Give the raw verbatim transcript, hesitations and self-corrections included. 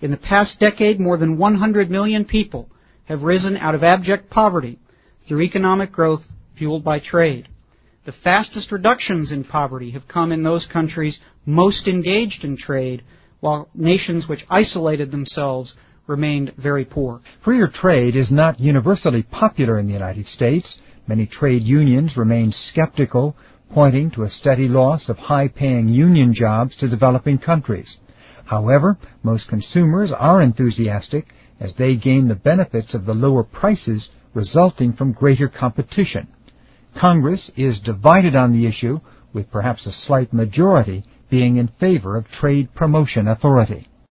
In the past decade, more than one hundred million people have risen out of abject poverty through economic growth fueled by trade. The fastest reductions in poverty have come in those countries most engaged in trade, while nations which isolated themselves remained very poor. Freer trade is not universally popular in the United States. Many trade unions remain skeptical, pointing to a steady loss of high-paying union jobs to developing countries. However, most consumers are enthusiastic as they gain the benefits of the lower prices resulting from greater competition. Congress is divided on the issue, with perhaps a slight majority being in favor of trade promotion authority.